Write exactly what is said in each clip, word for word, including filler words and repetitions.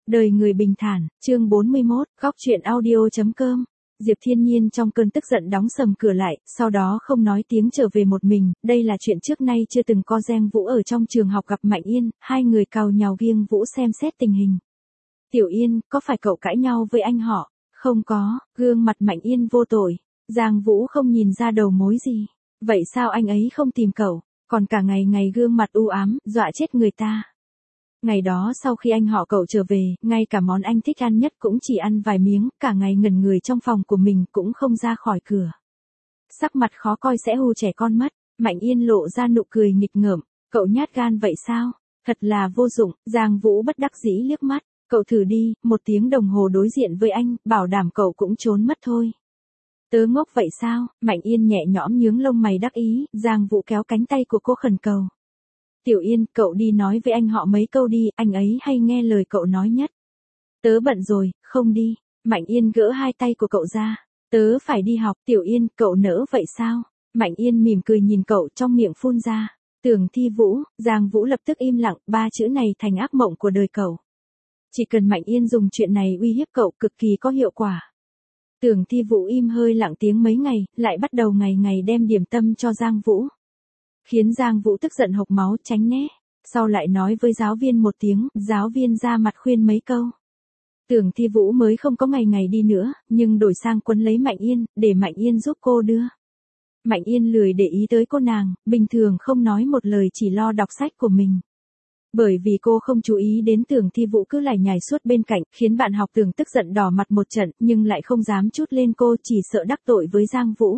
Đời người bình thản, chương bốn mươi mốt, góc truyện audio chấm com. Diệp Thiên Nhiên trong cơn tức giận đóng sầm cửa lại, sau đó không nói tiếng trở về một mình, đây là chuyện trước nay chưa từng có. Giang Vũ ở trong trường học gặp Mạnh Yên, hai người càu nhàu Giang Vũ xem xét tình hình. Tiểu Yên, có phải cậu cãi nhau với anh họ? Không có, gương mặt Mạnh Yên vô tội. Giang Vũ không nhìn ra đầu mối gì. Vậy sao anh ấy không tìm cậu, còn cả ngày ngày gương mặt u ám, dọa chết người ta. Ngày đó sau khi anh họ cậu trở về, ngay cả món anh thích ăn nhất cũng chỉ ăn vài miếng, cả ngày ngẩn người trong phòng của mình cũng không ra khỏi cửa. Sắc mặt khó coi sẽ hù trẻ con mất. Mạnh Yên lộ ra nụ cười nghịch ngợm, cậu nhát gan vậy sao? Thật là vô dụng. Giang Vũ bất đắc dĩ liếc mắt, cậu thử đi, một tiếng đồng hồ đối diện với anh, bảo đảm cậu cũng trốn mất thôi. Tớ ngốc vậy sao? Mạnh Yên nhẹ nhõm nhướng lông mày đắc ý. Giang Vũ kéo cánh tay của cô khẩn cầu. Tiểu Yên, cậu đi nói với anh họ mấy câu đi, anh ấy hay nghe lời cậu nói nhất. Tớ bận rồi, không đi. Mạnh Yên gỡ hai tay của cậu ra. Tớ phải đi học. Tiểu Yên, cậu nỡ vậy sao? Mạnh Yên mỉm cười nhìn cậu, trong miệng phun ra. Tưởng Thi Vũ. Giang Vũ lập tức im lặng, ba chữ này thành ác mộng của đời cậu. Chỉ cần Mạnh Yên dùng chuyện này uy hiếp cậu cực kỳ có hiệu quả. Tưởng Thi Vũ im hơi lặng tiếng mấy ngày, lại bắt đầu ngày ngày đem điểm tâm cho Giang Vũ. Khiến Giang Vũ tức giận hộc máu tránh né. Sau lại nói với giáo viên một tiếng, giáo viên ra mặt khuyên mấy câu. Tưởng Thi Vũ mới không có ngày ngày đi nữa, nhưng đổi sang quấn lấy Mạnh Yên, để Mạnh Yên giúp cô đưa. Mạnh Yên lười để ý tới cô nàng, bình thường không nói một lời chỉ lo đọc sách của mình. Bởi vì cô không chú ý đến Tưởng Thi Vũ cứ lải nhải suốt bên cạnh, khiến bạn học Tưởng tức giận đỏ mặt một trận, nhưng lại không dám trút lên cô, chỉ sợ đắc tội với Giang Vũ.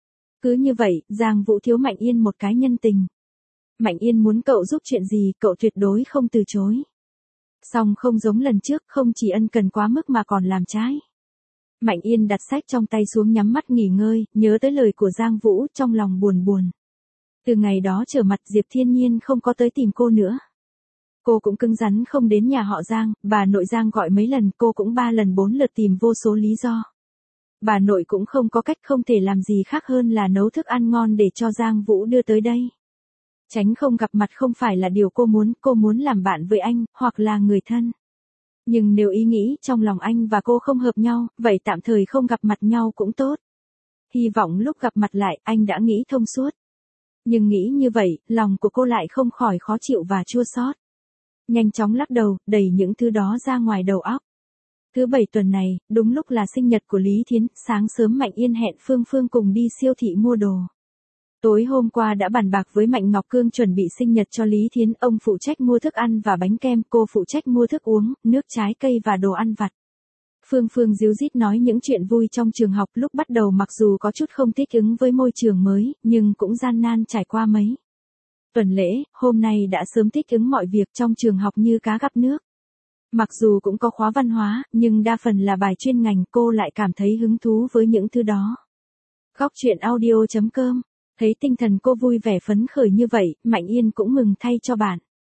Cứ như vậy, Giang Vũ thiếu Mạnh Yên một cái nhân tình. Mạnh Yên muốn cậu giúp chuyện gì, cậu tuyệt đối không từ chối. Song không giống lần trước, không chỉ ân cần quá mức mà còn làm trái. Mạnh Yên đặt sách trong tay xuống nhắm mắt nghỉ ngơi, nhớ tới lời của Giang Vũ, trong lòng buồn buồn. Từ ngày đó trở mặt Diệp Thiên Nhiên không có tới tìm cô nữa. Cô cũng cứng rắn không đến nhà họ Giang, bà nội Giang gọi mấy lần, cô cũng ba lần bốn lượt tìm vô số lý do. Bà nội cũng không có cách, không thể làm gì khác hơn là nấu thức ăn ngon để cho Giang Vũ đưa tới đây. Tránh không gặp mặt không phải là điều cô muốn, cô muốn làm bạn với anh, hoặc là người thân. Nhưng nếu ý nghĩ trong lòng anh và cô không hợp nhau, vậy tạm thời không gặp mặt nhau cũng tốt. Hy vọng lúc gặp mặt lại, anh đã nghĩ thông suốt. Nhưng nghĩ như vậy, lòng của cô lại không khỏi khó chịu và chua xót. Nhanh chóng lắc đầu, đẩy những thứ đó ra ngoài đầu óc. Thứ bảy tuần này, đúng lúc là sinh nhật của Lý Thiến, sáng sớm Mạnh Yên hẹn Phương Phương cùng đi siêu thị mua đồ. Tối hôm qua đã bàn bạc với Mạnh Ngọc Cương chuẩn bị sinh nhật cho Lý Thiến, ông phụ trách mua thức ăn và bánh kem, cô phụ trách mua thức uống, nước trái cây và đồ ăn vặt. Phương Phương díu dít nói những chuyện vui trong trường học. Lúc bắt đầu mặc dù có chút không thích ứng với môi trường mới, nhưng cũng gian nan trải qua mấy tuần lễ, hôm nay đã sớm thích ứng mọi việc trong trường học như cá gặp nước. Mặc dù cũng có khóa văn hóa, nhưng đa phần là bài chuyên ngành, cô lại cảm thấy hứng thú với những thứ đó. Góc truyện audio chấm com. Thấy tinh thần cô vui vẻ phấn khởi như vậy, Mạnh Yên cũng mừng thay cho bạn.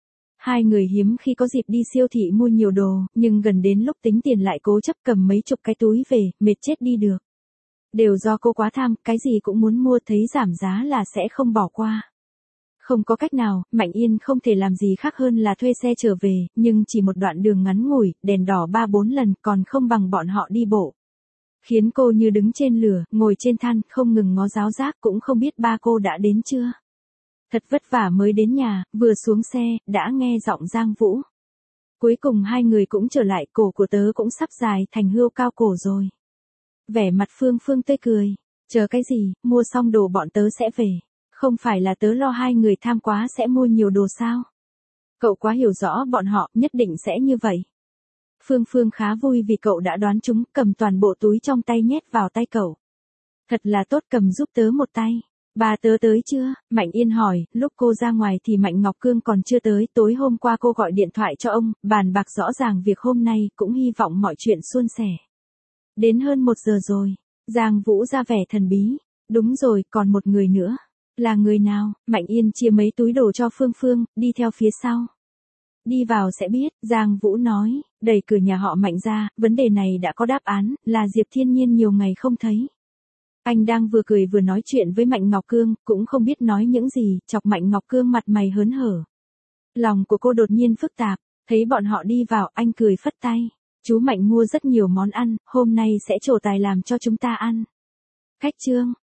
Hai người hiếm khi có dịp đi siêu thị mua nhiều đồ, nhưng gần đến lúc tính tiền lại cố chấp cầm mấy chục cái túi về, mệt chết đi được. Đều do cô quá tham, cái gì cũng muốn mua, thấy giảm giá là sẽ không bỏ qua. Không có cách nào, Mạnh Yên không thể làm gì khác hơn là thuê xe trở về, nhưng chỉ một đoạn đường ngắn ngủi, đèn đỏ ba bốn lần còn không bằng bọn họ đi bộ. Khiến cô như đứng trên lửa, ngồi trên than, không ngừng ngó giáo giác, cũng không biết ba cô đã đến chưa. Thật vất vả mới đến nhà, vừa xuống xe, đã nghe giọng Giang Vũ. Cuối cùng hai người cũng trở lại, cổ của tớ cũng sắp dài thành hươu cao cổ rồi. Vẻ mặt Phương Phương tươi cười. Chờ cái gì, mua xong đồ bọn tớ sẽ về. Không phải là tớ lo hai người tham quá sẽ mua nhiều đồ sao? Cậu quá hiểu rõ bọn họ, nhất định sẽ như vậy. Phương Phương khá vui vì cậu đã đoán trúng, cầm toàn bộ túi trong tay nhét vào tay cậu. Thật là tốt, cầm giúp tớ một tay. Ba tớ tới chưa? Mạnh Yên hỏi. Lúc cô ra ngoài thì Mạnh Ngọc Cương còn chưa tới. Tối hôm qua cô gọi điện thoại cho ông, bàn bạc rõ ràng việc hôm nay, cũng hy vọng mọi chuyện suôn sẻ. Đến hơn một giờ rồi. Giang Vũ ra vẻ thần bí. Đúng rồi, còn một người nữa. Là người nào? Mạnh Yên chia mấy túi đồ cho Phương Phương, đi theo phía sau. Đi vào sẽ biết, Giang Vũ nói, đẩy cửa nhà họ Mạnh ra, vấn đề này đã có đáp án, là Diệp Thiên Nhiên nhiều ngày không thấy. Anh đang vừa cười vừa nói chuyện với Mạnh Ngọc Cương, cũng không biết nói những gì, chọc Mạnh Ngọc Cương mặt mày hớn hở. Lòng của cô đột nhiên phức tạp, Thấy bọn họ đi vào, anh cười phất tay. Chú Mạnh mua rất nhiều món ăn, hôm nay sẽ trổ tài làm cho chúng ta ăn. Khách trương,